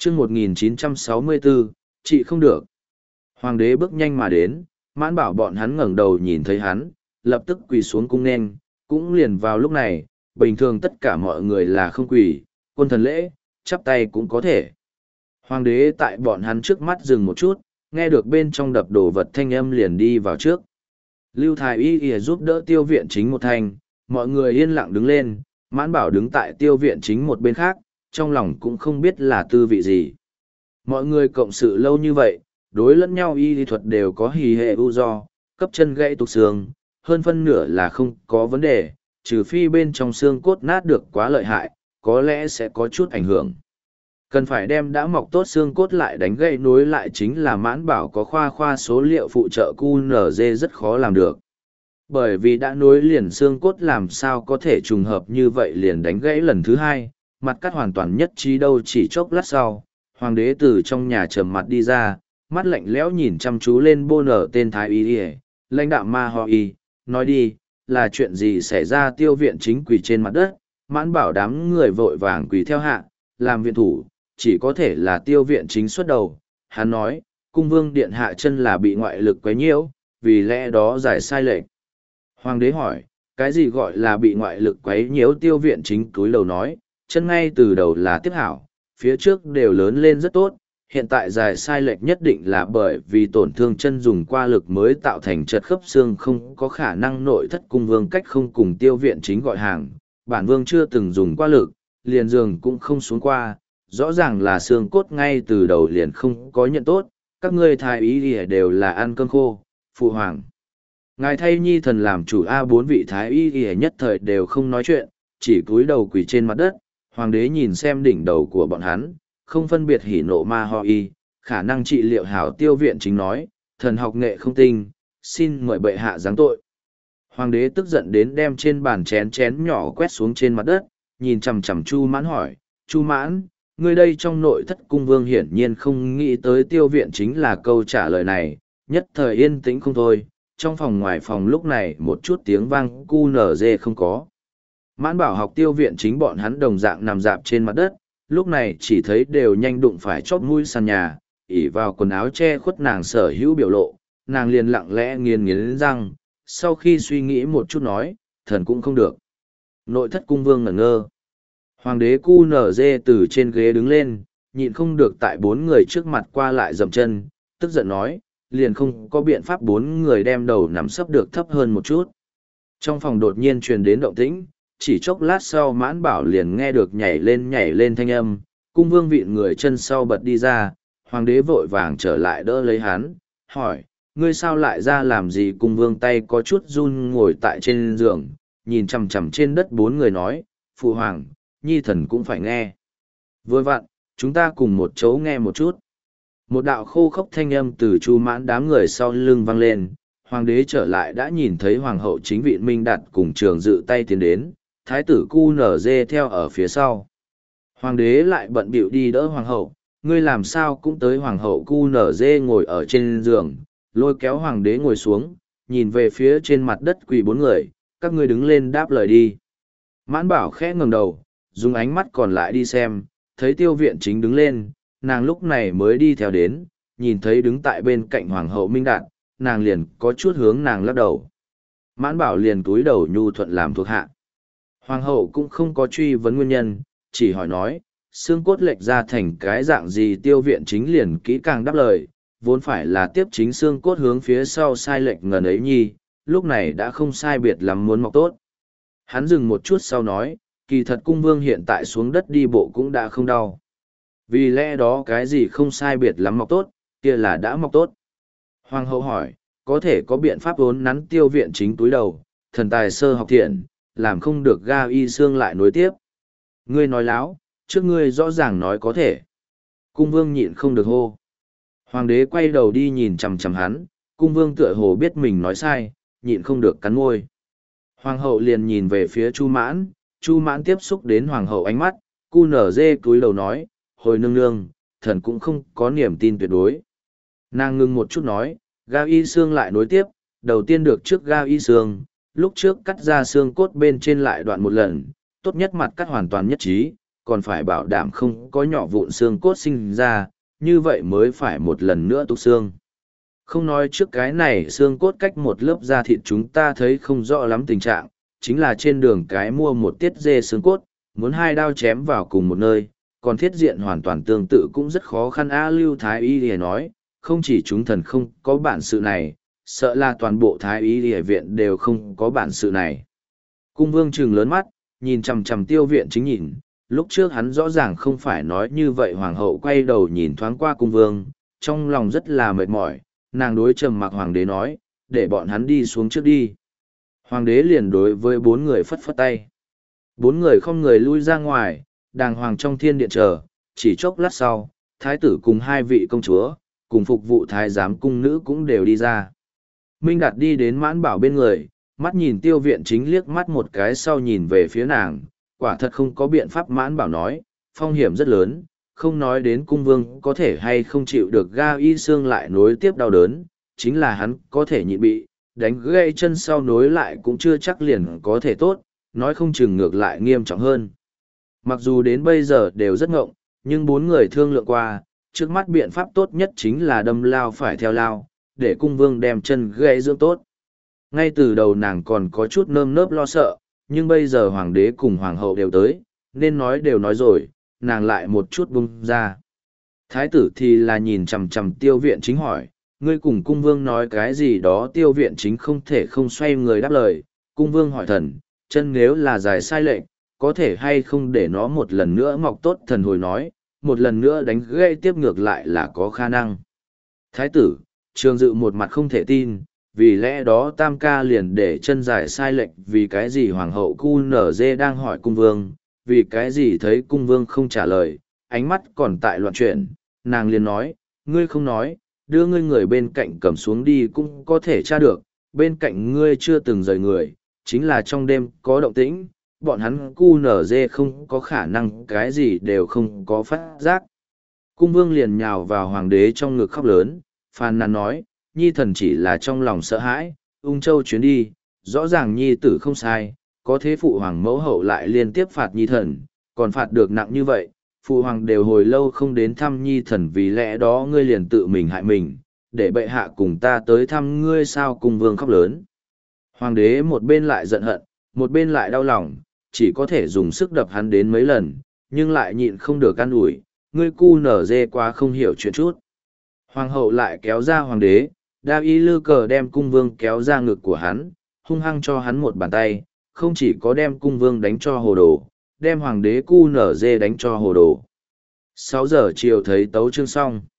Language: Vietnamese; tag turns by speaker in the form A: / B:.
A: chương 1964, chị không được. Hoàng đế bước nhanh mà đến, Mãn Bảo bọn hắn ngẩng đầu nhìn thấy hắn, lập tức quỳ xuống cung nên, cũng liền vào lúc này, bình thường tất cả mọi người là không quỳ, quân thần lễ, chắp tay cũng có thể. Hoàng đế tại bọn hắn trước mắt dừng một chút, nghe được bên trong đập đồ vật thanh âm liền đi vào trước. Lưu Thái Y giúp đỡ Tiêu Viện Chính một thanh, mọi người yên lặng đứng lên, Mãn Bảo đứng tại Tiêu Viện Chính một bên khác, trong lòng cũng không biết là tư vị gì. Mọi người cộng sự lâu như vậy, đối lẫn nhau y lý thuật đều có hì hệ ưu do, cấp chân gãy tục xương, hơn phân nửa là không có vấn đề, trừ phi bên trong xương cốt nát được quá lợi hại, có lẽ sẽ có chút ảnh hưởng. Cần phải đem đã mọc tốt xương cốt lại đánh gãy nối lại chính là Mãn Bảo có khoa số liệu phụ trợ QNZ rất khó làm được. Bởi vì đã nối liền xương cốt làm sao có thể trùng hợp như vậy liền đánh gãy lần thứ hai, mặt cắt hoàn toàn nhất trí đâu chỉ chốc lát sau, hoàng đế từ trong nhà trầm mặt đi ra, mắt lạnh lẽo nhìn chăm chú lên bô nở tên Thái Y, lãnh đạo Ma Ho Y, nói đi, là chuyện gì xảy ra? Tiêu Viện Chính quỳ trên mặt đất, Mãn Bảo đám người vội vàng quỳ theo hạ, làm viện thủ, chỉ có thể là Tiêu Viện Chính xuất đầu. Hắn nói, cung vương điện hạ chân là bị ngoại lực quấy nhiễu, vì lẽ đó giải sai lệch. Hoàng đế hỏi, cái gì gọi là bị ngoại lực quấy nhiễu? Tiêu Viện Chính cúi đầu nói, chân ngay từ đầu là tiếp hảo, phía trước đều lớn lên rất tốt, hiện tại dài sai lệch nhất định là bởi vì tổn thương chân dùng qua lực mới tạo thành chật khớp xương, không có khả năng nội thất cung vương cách không cùng Tiêu Viện Chính gọi hàng, bản vương chưa từng dùng qua lực, liền giường cũng không xuống qua, rõ ràng là xương cốt ngay từ đầu liền không có nhận tốt, các ngươi Thái Y đều là ăn cơm khô, phụ hoàng. Ngài thay nhi thần làm chủ bốn vị Thái Y nhất thời đều không nói chuyện, chỉ cúi đầu quỳ trên mặt đất. Hoàng đế nhìn xem đỉnh đầu của bọn hắn, không phân biệt hỉ nộ Ma Ho Y, khả năng trị liệu hảo. Tiêu Viện Chính nói, thần học nghệ không tinh, xin mời bệ hạ giáng tội. Hoàng đế tức giận đến đem trên bàn chén nhỏ quét xuống trên mặt đất, nhìn chằm chằm Chu Mãn hỏi, Chu Mãn, ngươi đây trong nội thất cung vương hiển nhiên không nghĩ tới Tiêu Viện Chính là câu trả lời này, nhất thời yên tĩnh không thôi, trong phòng ngoài phòng lúc này một chút tiếng vang cu nở dê không có. Mãn Bảo học Tiêu Viện Chính bọn hắn đồng dạng nằm dạp trên mặt đất, lúc này chỉ thấy đều nhanh đụng phải chóp mũi sàn nhà, ỉ vào quần áo che khuất nàng sở hữu biểu lộ, nàng liền lặng lẽ nghiến răng, sau khi suy nghĩ một chút nói, thần cũng không được. Nội thất cung vương ngẩn ngơ. Hoàng đế cu nở dê từ trên ghế đứng lên, nhịn không được tại bốn người trước mặt qua lại dậm chân, tức giận nói, liền không có biện pháp bốn người đem đầu nằm sấp được thấp hơn một chút. Trong phòng đột nhiên truyền đến động tĩnh, chỉ chốc lát sau Mãn Bảo liền nghe được nhảy lên thanh âm, cung vương vịn người chân sau bật đi ra, hoàng đế vội vàng trở lại đỡ lấy hắn, hỏi, ngươi sao lại ra làm gì? Cung vương tay có chút run ngồi tại trên giường, nhìn chằm chằm trên đất bốn người nói, phụ hoàng, nhi thần cũng phải nghe. Vừa vặn, chúng ta cùng một chỗ nghe một chút. Một đạo khô khốc thanh âm từ Chu Mãn đám người sau lưng vang lên, hoàng đế trở lại đã nhìn thấy hoàng hậu chính vị Minh Đạt cùng Trường Dự tay tiến đến, thái tử cu nở dê theo ở phía sau. Hoàng đế lại bận bịu đi đỡ hoàng hậu, ngươi làm sao cũng tới? Hoàng hậu cu nở dê ngồi ở trên giường, lôi kéo hoàng đế ngồi xuống, nhìn về phía trên mặt đất quỳ bốn người, các ngươi đứng lên đáp lời đi. Mãn Bảo khẽ ngẩng đầu, dùng ánh mắt còn lại đi xem, thấy Tiêu Viện Chính đứng lên, nàng lúc này mới đi theo đến, nhìn thấy đứng tại bên cạnh hoàng hậu Minh Đạt, nàng liền có chút hướng nàng lắc đầu. Mãn Bảo liền cúi đầu nhu thuận làm thuộc hạ. Hoàng hậu cũng không có truy vấn nguyên nhân, chỉ hỏi nói, xương cốt lệch ra thành cái dạng gì? Tiêu Viện Chính liền kỹ càng đáp lời, vốn phải là tiếp chính xương cốt hướng phía sau sai lệch ngần ấy nhi, lúc này đã không sai biệt lắm muốn mọc tốt. Hắn dừng một chút sau nói, kỳ thật cung vương hiện tại xuống đất đi bộ cũng đã không đau. Vì lẽ đó cái gì không sai biệt lắm mọc tốt, kia là đã mọc tốt. Hoàng hậu hỏi, có thể có biện pháp vốn nắn? Tiêu Viện Chính túi đầu, thần tài sơ học thiện, làm không được ga y xương lại nối tiếp. Ngươi nói láo, trước ngươi rõ ràng nói có thể. Cung vương nhịn không được hô. Hoàng đế quay đầu đi nhìn chằm chằm hắn, cung vương tựa hồ biết mình nói sai, nhịn không được cắn môi. Hoàng hậu liền nhìn về phía Chu Mãn, Chu Mãn tiếp xúc đến hoàng hậu ánh mắt, cu nở dê cúi đầu nói, hồi nương nương, thần cũng không có niềm tin tuyệt đối. Nàng ngưng một chút nói, ga y xương lại nối tiếp, đầu tiên được trước ga y xương, lúc trước cắt ra xương cốt bên trên lại đoạn một lần, tốt nhất mặt cắt hoàn toàn nhất trí, còn phải bảo đảm không có nhỏ vụn xương cốt sinh ra, như vậy mới phải một lần nữa túc xương. Không nói trước cái này xương cốt cách một lớp da thịt chúng ta thấy không rõ lắm tình trạng, chính là trên đường cái mua một tiết dê xương cốt, muốn hai đao chém vào cùng một nơi, còn thiết diện hoàn toàn tương tự cũng rất khó khăn. Lưu Thái Y thì nói, không chỉ chúng thần không có bản sự này, sợ là toàn bộ Thái Y địa viện đều không có bản sự này. Cung vương trừng lớn mắt, nhìn chằm chằm Tiêu Viện Chính nhìn, lúc trước hắn rõ ràng không phải nói như vậy. Hoàng hậu quay đầu nhìn thoáng qua cung vương, trong lòng rất là mệt mỏi, nàng đối trầm mặc hoàng đế nói, để bọn hắn đi xuống trước đi. Hoàng đế liền đối với bốn người phất phất tay. Bốn người không người lui ra ngoài, đàng hoàng trong thiên điện chờ, chỉ chốc lát sau, thái tử cùng hai vị công chúa, cùng phục vụ thái giám cung nữ cũng đều đi ra. Minh Đạt đi đến Mãn Bảo bên người, mắt nhìn Tiêu Viện Chính liếc mắt một cái sau nhìn về phía nàng, quả thật không có biện pháp. Mãn Bảo nói, phong hiểm rất lớn, không nói đến cung vương có thể hay không chịu được ga y xương lại nối tiếp đau đớn, chính là hắn có thể nhịn bị, đánh gãy chân sau nối lại cũng chưa chắc liền có thể tốt, nói không chừng ngược lại nghiêm trọng hơn. Mặc dù đến bây giờ đều rất ngộng, nhưng bốn người thương lượng qua, trước mắt biện pháp tốt nhất chính là đâm lao phải theo lao, để cung vương đem chân gãy dưỡng tốt. Ngay từ đầu nàng còn có chút nơm nớp lo sợ, nhưng bây giờ hoàng đế cùng hoàng hậu đều tới, nên nói đều nói rồi, nàng lại một chút bung ra. Thái tử thì là nhìn chằm chằm Tiêu Viện Chính hỏi, ngươi cùng cung vương nói cái gì đó. Tiêu Viện Chính không thể không xoay người đáp lời. Cung vương hỏi thần, chân nếu là dài sai lệch, có thể hay không để nó một lần nữa mọc tốt. Thần hồi nói, một lần nữa đánh gãy tiếp ngược lại là có khả năng. Thái tử, Trường Dự một mặt không thể tin, vì lẽ đó tam ca liền để chân dài sai lệch. Vì cái gì hoàng hậu QNZ đang hỏi cung vương, vì cái gì thấy cung vương không trả lời, ánh mắt còn tại loạn chuyển, nàng liền nói, ngươi không nói, đưa ngươi người bên cạnh cầm xuống đi cũng có thể tra được, bên cạnh ngươi chưa từng rời người, chính là trong đêm có động tĩnh, bọn hắn QNZ không có khả năng cái gì đều không có phát giác. Cung vương liền nhào vào hoàng đế trong ngực khóc lớn, phàn nàn nói, nhi thần chỉ là trong lòng sợ hãi, ung châu chuyến đi, rõ ràng nhi tử không sai, có thế phụ hoàng mẫu hậu lại liên tiếp phạt nhi thần, còn phạt được nặng như vậy, phụ hoàng đều hồi lâu không đến thăm nhi thần, vì lẽ đó ngươi liền tự mình hại mình, để bệ hạ cùng ta tới thăm ngươi. Sao? Cung vương khóc lớn. Hoàng đế một bên lại giận hận, một bên lại đau lòng, chỉ có thể dùng sức đập hắn đến mấy lần, nhưng lại nhịn không được an ủi, ngươi cu nở dê quá không hiểu chuyện chút. Hoàng hậu lại kéo ra hoàng đế, đa y lư cờ đem cung vương kéo ra ngực của hắn, hung hăng cho hắn một bàn tay, không chỉ có đem cung vương đánh cho hồ đồ, đem hoàng đế cu nở dê đánh cho hồ đồ. 6 giờ chiều thấy tấu chương xong.